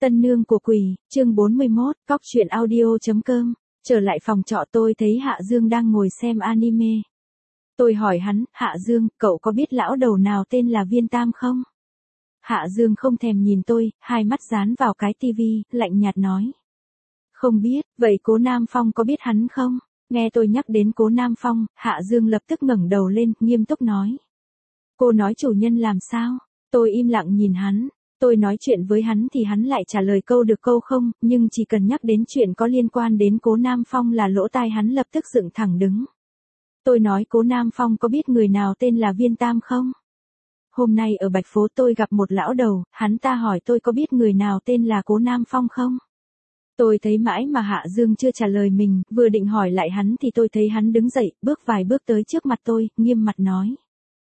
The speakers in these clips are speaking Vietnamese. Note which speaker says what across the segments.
Speaker 1: Tân nương của quỷ, chương 41, cóc truyện audio.com. Trở lại phòng trọ tôi thấy Hạ Dương đang ngồi xem anime. Tôi hỏi hắn, Hạ Dương, cậu có biết lão đầu nào tên là Viên Tam không? Hạ Dương không thèm nhìn tôi, hai mắt dán vào cái tivi, lạnh nhạt nói. Không biết, vậy Cố Nam Phong có biết hắn không? Nghe tôi nhắc đến Cố Nam Phong, Hạ Dương lập tức ngẩng đầu lên, nghiêm túc nói. Cô nói chủ nhân làm sao? Tôi im lặng nhìn hắn. Tôi nói chuyện với hắn thì hắn lại trả lời câu được câu không, nhưng chỉ cần nhắc đến chuyện có liên quan đến Cố Nam Phong là lỗ tai hắn lập tức dựng thẳng đứng. Tôi nói Cố Nam Phong có biết người nào tên là Viên Tam không? Hôm nay ở Bạch Phố tôi gặp một lão đầu, hắn ta hỏi tôi có biết người nào tên là Cố Nam Phong không? Tôi thấy mãi mà Hạ Dương chưa trả lời mình, vừa định hỏi lại hắn thì tôi thấy hắn đứng dậy, bước vài bước tới trước mặt tôi, nghiêm mặt nói.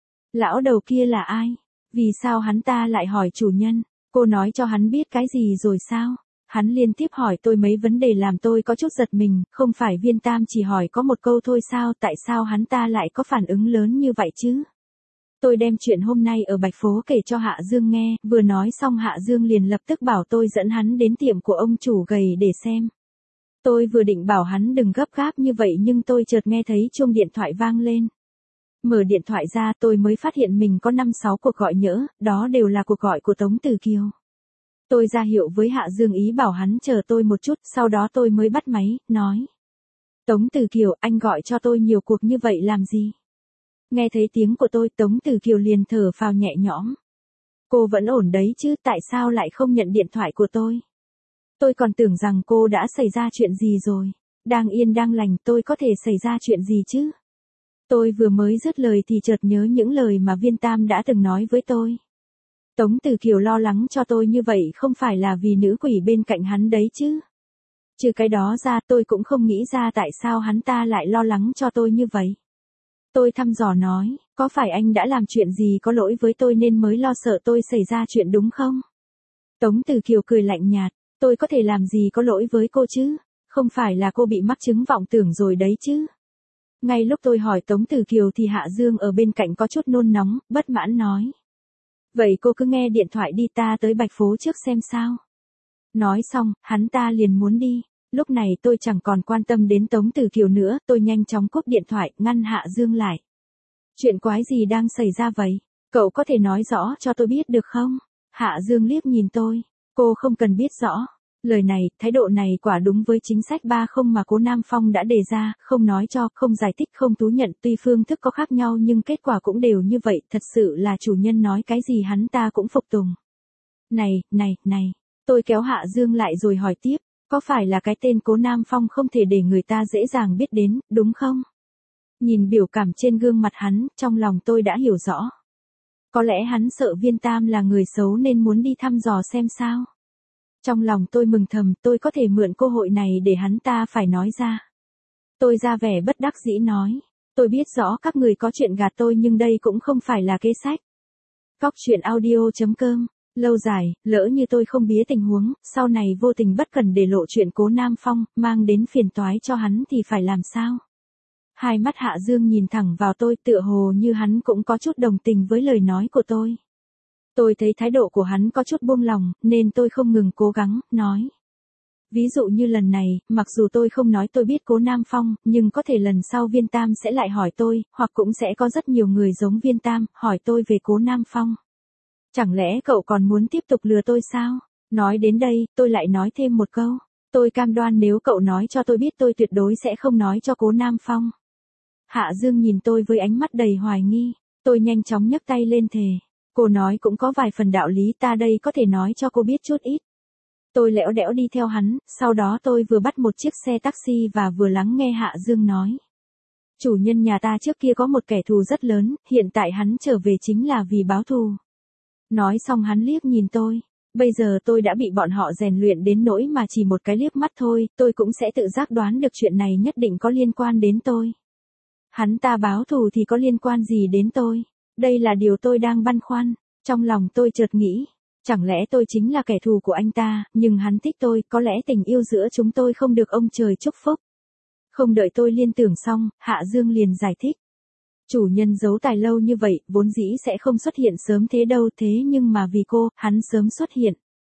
Speaker 1: Lão đầu kia là ai? Vì sao hắn ta lại hỏi chủ nhân? Cô nói cho hắn biết cái gì rồi sao? Hắn liên tiếp hỏi tôi mấy vấn đề làm tôi có chút giật mình, không phải Viên Tam chỉ hỏi có một câu thôi sao, tại sao hắn ta lại có phản ứng lớn như vậy chứ? Tôi đem chuyện hôm nay ở Bạch Phố kể cho Hạ Dương nghe, vừa nói xong Hạ Dương liền lập tức bảo tôi dẫn hắn đến tiệm của ông chủ gầy để xem. Tôi vừa định bảo hắn đừng gấp gáp như vậy nhưng tôi chợt nghe thấy chuông điện thoại vang lên. Mở điện thoại ra tôi mới phát hiện mình có 5-6 cuộc gọi nhỡ, đó đều là cuộc gọi của Tống Từ Kiều. Tôi ra hiệu với Hạ Dương ý bảo hắn chờ tôi một chút, sau đó tôi mới bắt máy, nói. Tống Từ Kiều, anh gọi cho tôi nhiều cuộc như vậy làm gì? Nghe thấy tiếng của tôi, Tống Từ Kiều liền thở phào nhẹ nhõm. Cô vẫn ổn đấy chứ, tại sao lại không nhận điện thoại của tôi? Tôi còn tưởng rằng cô đã xảy ra chuyện gì rồi. Đang yên đang lành tôi có thể xảy ra chuyện gì chứ? Tôi vừa mới dứt lời thì chợt nhớ những lời mà Viên Tam đã từng nói với tôi. Tống Từ Kiều lo lắng cho tôi như vậy không phải là vì nữ quỷ bên cạnh hắn đấy chứ. Trừ cái đó ra tôi cũng không nghĩ ra tại sao hắn ta lại lo lắng cho tôi như vậy. Tôi thăm dò nói, có phải anh đã làm chuyện gì có lỗi với tôi nên mới lo sợ tôi xảy ra chuyện đúng không? Tống Từ Kiều cười lạnh nhạt, tôi có thể làm gì có lỗi với cô chứ? Không phải là cô bị mắc chứng vọng tưởng rồi đấy chứ? Ngay lúc tôi hỏi Tống Từ Kiều thì Hạ Dương ở bên cạnh có chút nôn nóng, bất mãn nói. Vậy cô cứ nghe điện thoại đi, ta tới Bạch Phố trước xem sao. Nói xong, hắn ta liền muốn đi. Lúc này tôi chẳng còn quan tâm đến Tống Từ Kiều nữa, tôi nhanh chóng cúp điện thoại, ngăn Hạ Dương lại. Chuyện quái gì đang xảy ra vậy? Cậu có thể nói rõ cho tôi biết được không? Hạ Dương liếc nhìn tôi. Cô không cần biết rõ. Lời này, thái độ này quả đúng với chính sách 30 mà Cố Nam Phong đã đề ra, không nói cho, không giải thích, không thú nhận, tuy phương thức có khác nhau nhưng kết quả cũng đều như vậy, thật sự là chủ nhân nói cái gì hắn ta cũng phục tùng. Này, tôi kéo Hạ Dương lại rồi hỏi tiếp, có phải là cái tên Cố Nam Phong không thể để người ta dễ dàng biết đến, đúng không? Nhìn biểu cảm trên gương mặt hắn, trong lòng tôi đã hiểu rõ. Có lẽ hắn sợ Viên Tam là người xấu nên muốn đi thăm dò xem sao. Trong lòng tôi mừng thầm, tôi có thể mượn cơ hội này để hắn ta phải nói ra. Tôi ra vẻ bất đắc dĩ nói, tôi biết rõ các người có chuyện gạt tôi nhưng đây cũng không phải là kế sách. Cóc truyện audio.com, lâu dài, lỡ như tôi không bía tình huống, sau này vô tình bất cần để lộ chuyện Cố Nam Phong, mang đến phiền toái cho hắn thì phải làm sao? Hai mắt Hạ Dương nhìn thẳng vào tôi tựa hồ như hắn cũng có chút đồng tình với lời nói của tôi. Tôi thấy thái độ của hắn có chút buông lòng, nên tôi không ngừng cố gắng, nói. Ví dụ như lần này, mặc dù tôi không nói tôi biết Cố Nam Phong, nhưng có thể lần sau Viên Tam sẽ lại hỏi tôi, hoặc cũng sẽ có rất nhiều người giống Viên Tam, hỏi tôi về Cố Nam Phong. Chẳng lẽ cậu còn muốn tiếp tục lừa tôi sao? Nói đến đây, tôi lại nói thêm một câu. Tôi cam đoan nếu cậu nói cho tôi biết tôi tuyệt đối sẽ không nói cho Cố Nam Phong. Hạ Dương nhìn tôi với ánh mắt đầy hoài nghi. Tôi nhanh chóng nhấc tay lên thề. Cô nói cũng có vài phần đạo lý, ta đây có thể nói cho cô biết chút ít. Tôi lẽo đẽo đi theo hắn, sau đó tôi vừa bắt một chiếc xe taxi và vừa lắng nghe Hạ Dương nói. Chủ nhân nhà ta trước kia có một kẻ thù rất lớn, hiện tại hắn trở về chính là vì báo thù. Nói xong hắn liếc nhìn tôi. Bây giờ tôi đã bị bọn họ rèn luyện đến nỗi mà chỉ một cái liếc mắt thôi, tôi cũng sẽ tự giác đoán được chuyện này nhất định có liên quan đến tôi. Hắn ta báo thù thì có liên quan gì đến tôi? Đây là điều tôi đang băn khoăn. Trong lòng tôi chợt nghĩ, chẳng lẽ tôi chính là kẻ thù của anh ta, nhưng hắn thích tôi, có lẽ tình yêu giữa chúng tôi không được ông trời chúc phúc. Không đợi tôi liên tưởng xong, Hạ Dương liền giải thích. Chủ nhân giấu tài lâu như vậy, vốn dĩ sẽ không xuất hiện sớm thế đâu, thế nhưng mà vì cô, hắn sớm xuất hiện.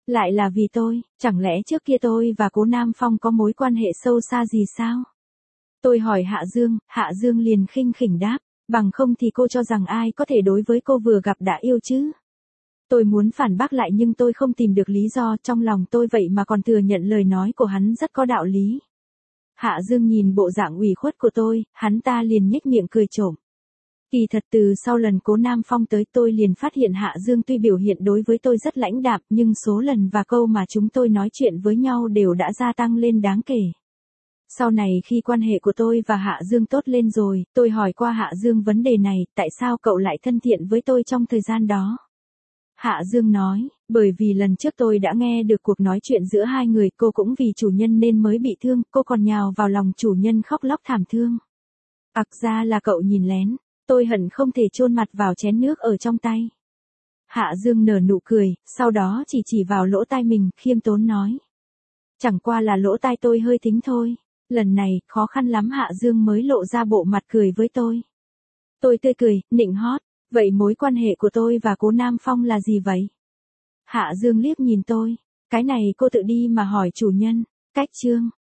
Speaker 1: Lại là vì tôi, chẳng lẽ trước kia tôi và cố Nam Phong có mối quan hệ sâu xa gì sao? Tôi hỏi Hạ Dương liền khinh khỉnh đáp, bằng không thì cô cho rằng ai có thể đối với cô vừa gặp đã yêu chứ? Tôi muốn phản bác lại nhưng tôi không tìm được lý do, trong lòng tôi vậy mà còn thừa nhận lời nói của hắn rất có đạo lý. Hạ Dương nhìn bộ dạng ủy khuất của tôi, hắn ta liền nhếch miệng cười trộm. Kỳ thật từ sau lần cố Nam Phong tới tôi liền phát hiện Hạ Dương tuy biểu hiện đối với tôi rất lãnh đạm nhưng số lần và câu mà chúng tôi nói chuyện với nhau đều đã gia tăng lên đáng kể. Sau này khi quan hệ của tôi và Hạ Dương tốt lên rồi, tôi hỏi qua Hạ Dương vấn đề này, tại sao cậu lại thân thiện với tôi trong thời gian đó? Hạ Dương nói, bởi vì lần trước tôi đã nghe được cuộc nói chuyện giữa hai người, cô cũng vì chủ nhân nên mới bị thương, cô còn nhào vào lòng chủ nhân khóc lóc thảm thương. Ra là cậu nhìn lén, tôi hận không thể chôn mặt vào chén nước ở trong tay. Hạ Dương nở nụ cười, sau đó chỉ vào lỗ tai mình, khiêm tốn nói. Chẳng qua là lỗ tai tôi hơi thính thôi. Lần này, khó khăn lắm Hạ Dương mới lộ ra bộ mặt cười với tôi. Tôi tươi cười, nịnh hót, vậy mối quan hệ của tôi và cố Nam Phong là gì vậy? Hạ Dương liếc nhìn tôi, cái này cô tự đi mà hỏi chủ nhân. Cách chương